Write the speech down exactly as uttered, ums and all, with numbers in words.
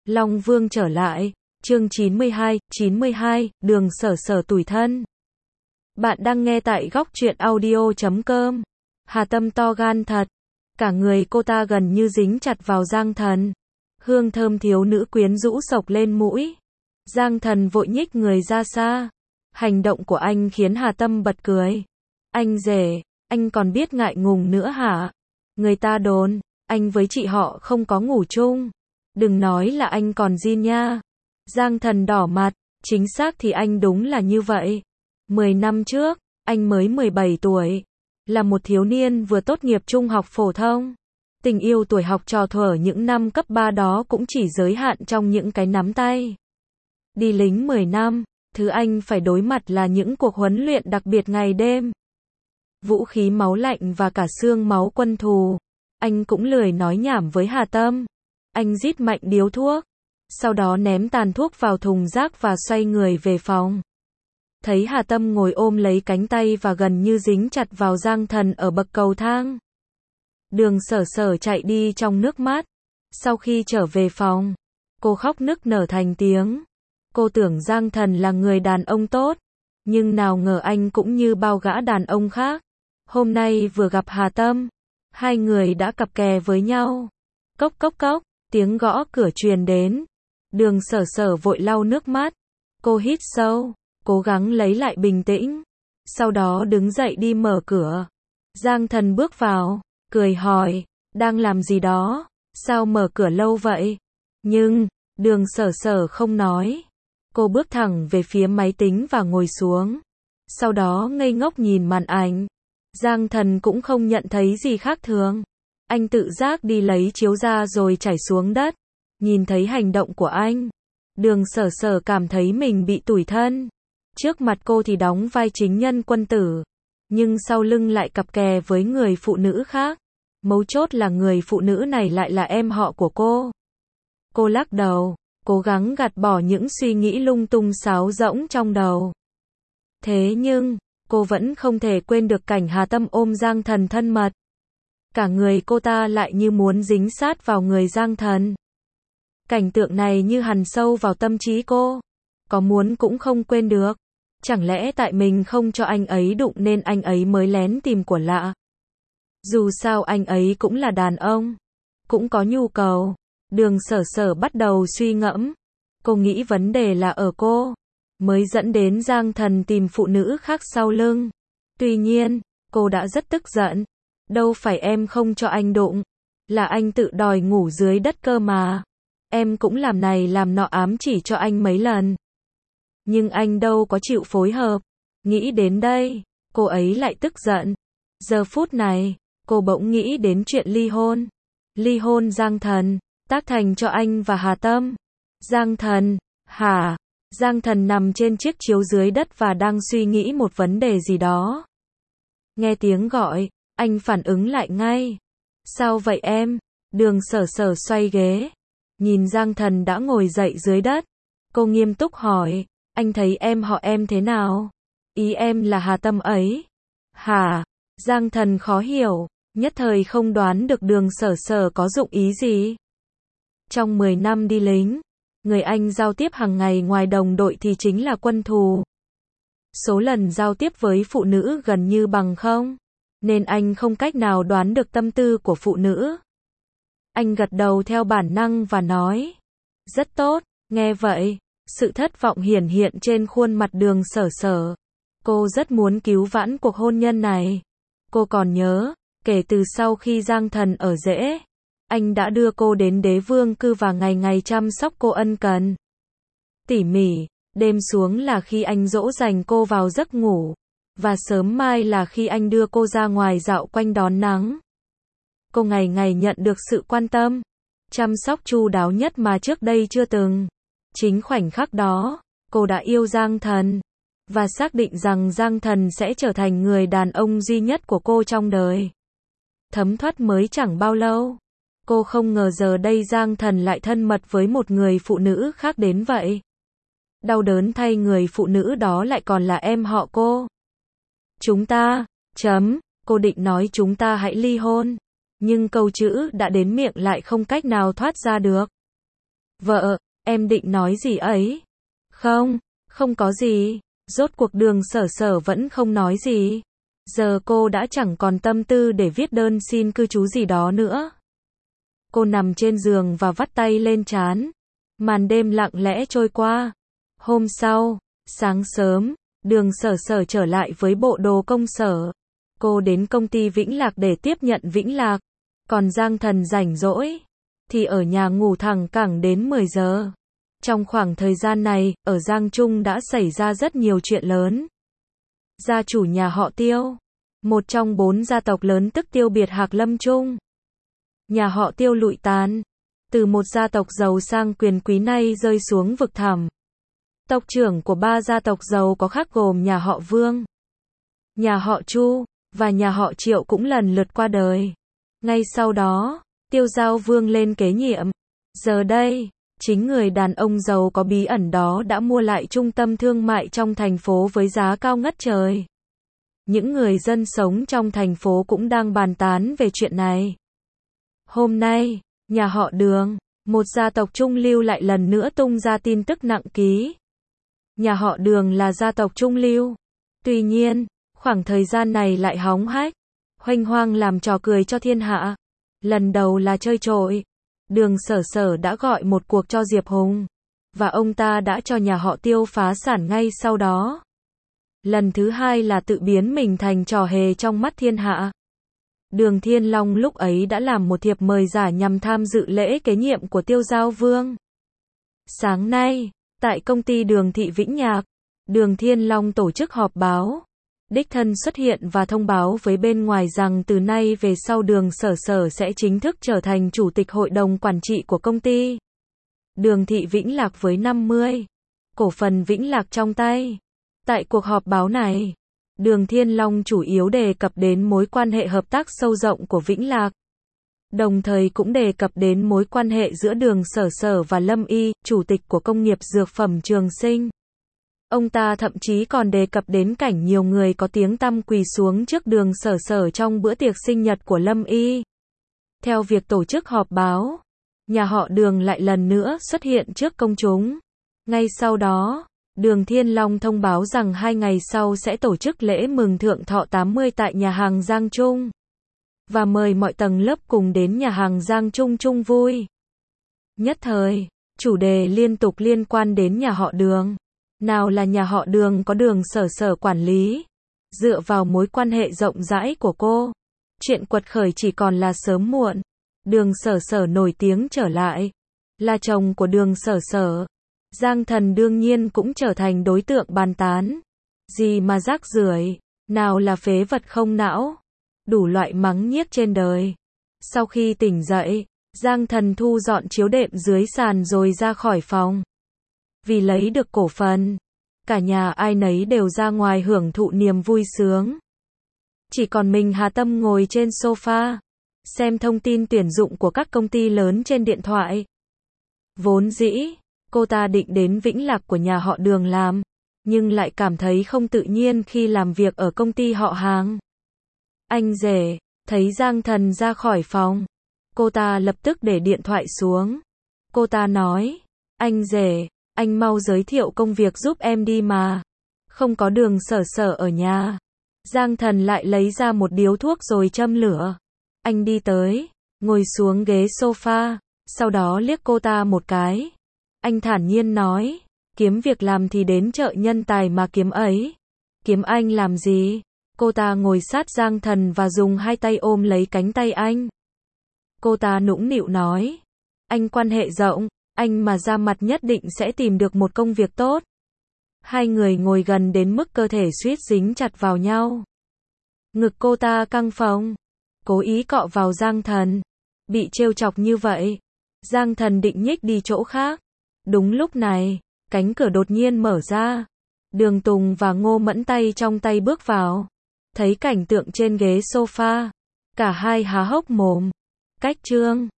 Long Vương trở lại, chương chín mươi hai, chín mươi hai, đường sở sở tủi thân. Bạn đang nghe tại góc truyện audio chấm com. Hà Tâm to gan thật. Cả người cô ta gần như dính chặt vào Giang Thần. Hương thơm thiếu nữ quyến rũ sộc lên mũi. Giang Thần vội nhích người ra xa. Hành động của anh khiến Hà Tâm bật cười. Anh rể, anh còn biết ngại ngùng nữa hả? Người ta đồn, anh với chị họ không có ngủ chung. Đừng nói là anh còn zin nha. Giang Thần đỏ mặt, chính xác thì anh đúng là như vậy. Mười năm trước, anh mới mười bảy tuổi. Là một thiếu niên vừa tốt nghiệp trung học phổ thông. Tình yêu tuổi học trò thuở những năm cấp ba đó cũng chỉ giới hạn trong những cái nắm tay. Đi lính mười năm, thứ anh phải đối mặt là những cuộc huấn luyện đặc biệt ngày đêm. Vũ khí máu lạnh và cả xương máu quân thù. Anh cũng lười nói nhảm với Hà Tâm. Anh rít mạnh điếu thuốc. Sau đó ném tàn thuốc vào thùng rác và xoay người về phòng. Thấy Hà Tâm ngồi ôm lấy cánh tay và gần như dính chặt vào Giang Thần ở bậc cầu thang. Đường sở sở chạy đi trong nước mắt. Sau khi trở về phòng, cô khóc nức nở thành tiếng. Cô tưởng Giang Thần là người đàn ông tốt. Nhưng nào ngờ anh cũng như bao gã đàn ông khác. Hôm nay vừa gặp Hà Tâm, hai người đã cặp kè với nhau. Cốc cốc cốc, tiếng gõ cửa truyền đến. Đường sở sở vội lau nước mắt. Cô hít sâu, cố gắng lấy lại bình tĩnh. Sau đó đứng dậy đi mở cửa. Giang Thần bước vào, cười hỏi, đang làm gì đó? Sao mở cửa lâu vậy? Nhưng, đường sở sở không nói. Cô bước thẳng về phía máy tính và ngồi xuống. Sau đó ngây ngốc nhìn màn ảnh. Giang Thần cũng không nhận thấy gì khác thường. Anh tự giác đi lấy chiếu ra rồi chảy xuống đất. Nhìn thấy hành động của anh, đường sở sở cảm thấy mình bị tủi thân. Trước mặt cô thì đóng vai chính nhân quân tử. Nhưng sau lưng lại cặp kè với người phụ nữ khác. Mấu chốt là người phụ nữ này lại là em họ của cô. Cô lắc đầu, cố gắng gạt bỏ những suy nghĩ lung tung sáo rỗng trong đầu. Thế nhưng, cô vẫn không thể quên được cảnh Hà Tâm ôm Giang Thần thân mật. Cả người cô ta lại như muốn dính sát vào người Giang Thần. Cảnh tượng này như hằn sâu vào tâm trí cô. Có muốn cũng không quên được. Chẳng lẽ tại mình không cho anh ấy đụng nên anh ấy mới lén tìm của lạ? Dù sao anh ấy cũng là đàn ông. Cũng có nhu cầu. Đường sở sở bắt đầu suy ngẫm. Cô nghĩ vấn đề là ở cô. Mới dẫn đến Giang Thần tìm phụ nữ khác sau lưng. Tuy nhiên, cô đã rất tức giận. Đâu phải em không cho anh đụng. Là anh tự đòi ngủ dưới đất cơ mà. Em cũng làm này làm nọ ám chỉ cho anh mấy lần. Nhưng anh đâu có chịu phối hợp. Nghĩ đến đây, cô ấy lại tức giận. Giờ phút này, cô bỗng nghĩ đến chuyện ly hôn. Ly hôn Giang Thần, tác thành cho anh và Hà Tâm. Giang Thần, hả? Giang Thần nằm trên chiếc chiếu dưới đất và đang suy nghĩ một vấn đề gì đó. Nghe tiếng gọi, anh phản ứng lại ngay. Sao vậy em? Đường sở sở xoay ghế. Nhìn Giang Thần đã ngồi dậy dưới đất. Cô nghiêm túc hỏi, anh thấy em họ em thế nào? Ý em là Hà Tâm ấy. Hả? Giang Thần khó hiểu, nhất thời không đoán được đường sở sở có dụng ý gì. Trong mười năm đi lính, người anh giao tiếp hàng ngày ngoài đồng đội thì chính là quân thù. Số lần giao tiếp với phụ nữ gần như bằng không, nên anh không cách nào đoán được tâm tư của phụ nữ. Anh gật đầu theo bản năng và nói, rất tốt. Nghe vậy, sự thất vọng hiển hiện trên khuôn mặt đường sở sở. Cô rất muốn cứu vãn cuộc hôn nhân này. Cô còn nhớ, kể từ sau khi Giang Thần ở rễ, anh đã đưa cô đến đế vương cư và ngày ngày chăm sóc cô ân cần. Tỉ mỉ, đêm xuống là khi anh dỗ dành cô vào giấc ngủ, và sớm mai là khi anh đưa cô ra ngoài dạo quanh đón nắng. Cô ngày ngày nhận được sự quan tâm, chăm sóc chu đáo nhất mà trước đây chưa từng. Chính khoảnh khắc đó, cô đã yêu Giang Thần, và xác định rằng Giang Thần sẽ trở thành người đàn ông duy nhất của cô trong đời. Thấm thoát mới chẳng bao lâu, cô không ngờ giờ đây Giang Thần lại thân mật với một người phụ nữ khác đến vậy. Đau đớn thay người phụ nữ đó lại còn là em họ cô. Chúng ta, chấm, cô định nói chúng ta hãy ly hôn. Nhưng câu chữ đã đến miệng lại không cách nào thoát ra được. Vợ, em định nói gì ấy? Không, không có gì. Rốt cuộc Đường Sở Sở vẫn không nói gì. Giờ cô đã chẳng còn tâm tư để viết đơn xin cư trú gì đó nữa. Cô nằm trên giường và vắt tay lên trán. Màn đêm lặng lẽ trôi qua. Hôm sau, sáng sớm, Đường Sở Sở trở lại với bộ đồ công sở. Cô đến công ty Vĩnh Lạc để tiếp nhận Vĩnh Lạc. Còn Giang Thần rảnh rỗi thì ở nhà ngủ thẳng cẳng đến mười giờ. Trong khoảng thời gian này, ở Giang Trung đã xảy ra rất nhiều chuyện lớn. Gia chủ nhà họ Tiêu, một trong bốn gia tộc lớn tức Tiêu Biệt Hạc Lâm Trung. Nhà họ Tiêu lụi tàn, từ một gia tộc giàu sang quyền quý nay rơi xuống vực thẳm. Tộc trưởng của ba gia tộc giàu có khác gồm nhà họ Vương, nhà họ Chu và nhà họ Triệu cũng lần lượt qua đời. Ngay sau đó, Tiêu Giao Vương lên kế nhiệm. Giờ đây, chính người đàn ông giàu có bí ẩn đó đã mua lại trung tâm thương mại trong thành phố với giá cao ngất trời. Những người dân sống trong thành phố cũng đang bàn tán về chuyện này. Hôm nay, nhà họ Đường, một gia tộc trung lưu lại lần nữa tung ra tin tức nặng ký. Nhà họ Đường là gia tộc trung lưu. Tuy nhiên, khoảng thời gian này lại hóng hách, hoành hoang làm trò cười cho thiên hạ. Lần đầu là chơi trội. Đường Sở Sở đã gọi một cuộc cho Diệp Hùng. Và ông ta đã cho nhà họ Tiêu phá sản ngay sau đó. Lần thứ hai là tự biến mình thành trò hề trong mắt thiên hạ. Đường Thiên Long lúc ấy đã làm một thiệp mời giả nhằm tham dự lễ kế nhiệm của Tiêu Giao Vương. Sáng nay, tại công ty Đường Thị Vĩnh Nhạc, Đường Thiên Long tổ chức họp báo. Đích thân xuất hiện và thông báo với bên ngoài rằng từ nay về sau Đường Sở Sở sẽ chính thức trở thành chủ tịch hội đồng quản trị của công ty Đường Thị Vĩnh Lạc với năm mươi cổ phần Vĩnh Lạc trong tay. Tại cuộc họp báo này, Đường Thiên Long chủ yếu đề cập đến mối quan hệ hợp tác sâu rộng của Vĩnh Lạc. Đồng thời cũng đề cập đến mối quan hệ giữa Đường Sở Sở và Lâm Y, chủ tịch của công nghiệp dược phẩm Trường Sinh. Ông ta thậm chí còn đề cập đến cảnh nhiều người có tiếng tăm quỳ xuống trước Đường Sở Sở trong bữa tiệc sinh nhật của Lâm Y. Theo việc tổ chức họp báo, nhà họ Đường lại lần nữa xuất hiện trước công chúng. Ngay sau đó, Đường Thiên Long thông báo rằng hai ngày sau sẽ tổ chức lễ mừng thượng thọ tám mươi tại nhà hàng Giang Trung. Và mời mọi tầng lớp cùng đến nhà hàng Giang Trung chung vui. Nhất thời, chủ đề liên tục liên quan đến nhà họ Đường. Nào là nhà họ Đường có Đường Sở Sở quản lý. Dựa vào mối quan hệ rộng rãi của cô, chuyện quật khởi chỉ còn là sớm muộn. Đường Sở Sở nổi tiếng trở lại, là chồng của Đường Sở Sở. Giang Thần đương nhiên cũng trở thành đối tượng bàn tán. Gì mà rác rưởi, nào là phế vật không não, đủ loại mắng nhiếc trên đời. Sau khi tỉnh dậy, Giang Thần thu dọn chiếu đệm dưới sàn rồi ra khỏi phòng. Vì lấy được cổ phần, cả nhà ai nấy đều ra ngoài hưởng thụ niềm vui sướng. Chỉ còn mình Hà Tâm ngồi trên sofa, xem thông tin tuyển dụng của các công ty lớn trên điện thoại. Vốn dĩ, cô ta định đến Vĩnh Lạc của nhà họ Đường làm, nhưng lại cảm thấy không tự nhiên khi làm việc ở công ty họ hàng. Anh rể, thấy Giang Thần ra khỏi phòng, cô ta lập tức để điện thoại xuống. Cô ta nói, anh rể, anh mau giới thiệu công việc giúp em đi mà. Không có Đường Sở Sở ở nhà. Giang Thần lại lấy ra một điếu thuốc rồi châm lửa. Anh đi tới, ngồi xuống ghế sofa, sau đó liếc cô ta một cái. Anh thản nhiên nói, kiếm việc làm thì đến chợ nhân tài mà kiếm ấy. Kiếm anh làm gì? Cô ta ngồi sát Giang Thần và dùng hai tay ôm lấy cánh tay anh. Cô ta nũng nịu nói, anh quan hệ rộng, anh mà ra mặt nhất định sẽ tìm được một công việc tốt. Hai người ngồi gần đến mức cơ thể suýt dính chặt vào nhau. Ngực cô ta căng phồng, cố ý cọ vào Giang Thần. Bị trêu chọc như vậy, Giang Thần định nhích đi chỗ khác. Đúng lúc này, cánh cửa đột nhiên mở ra. Đường Tùng và Ngô Mẫn tay trong tay bước vào. Thấy cảnh tượng trên ghế sofa, cả hai há hốc mồm. Cách Trương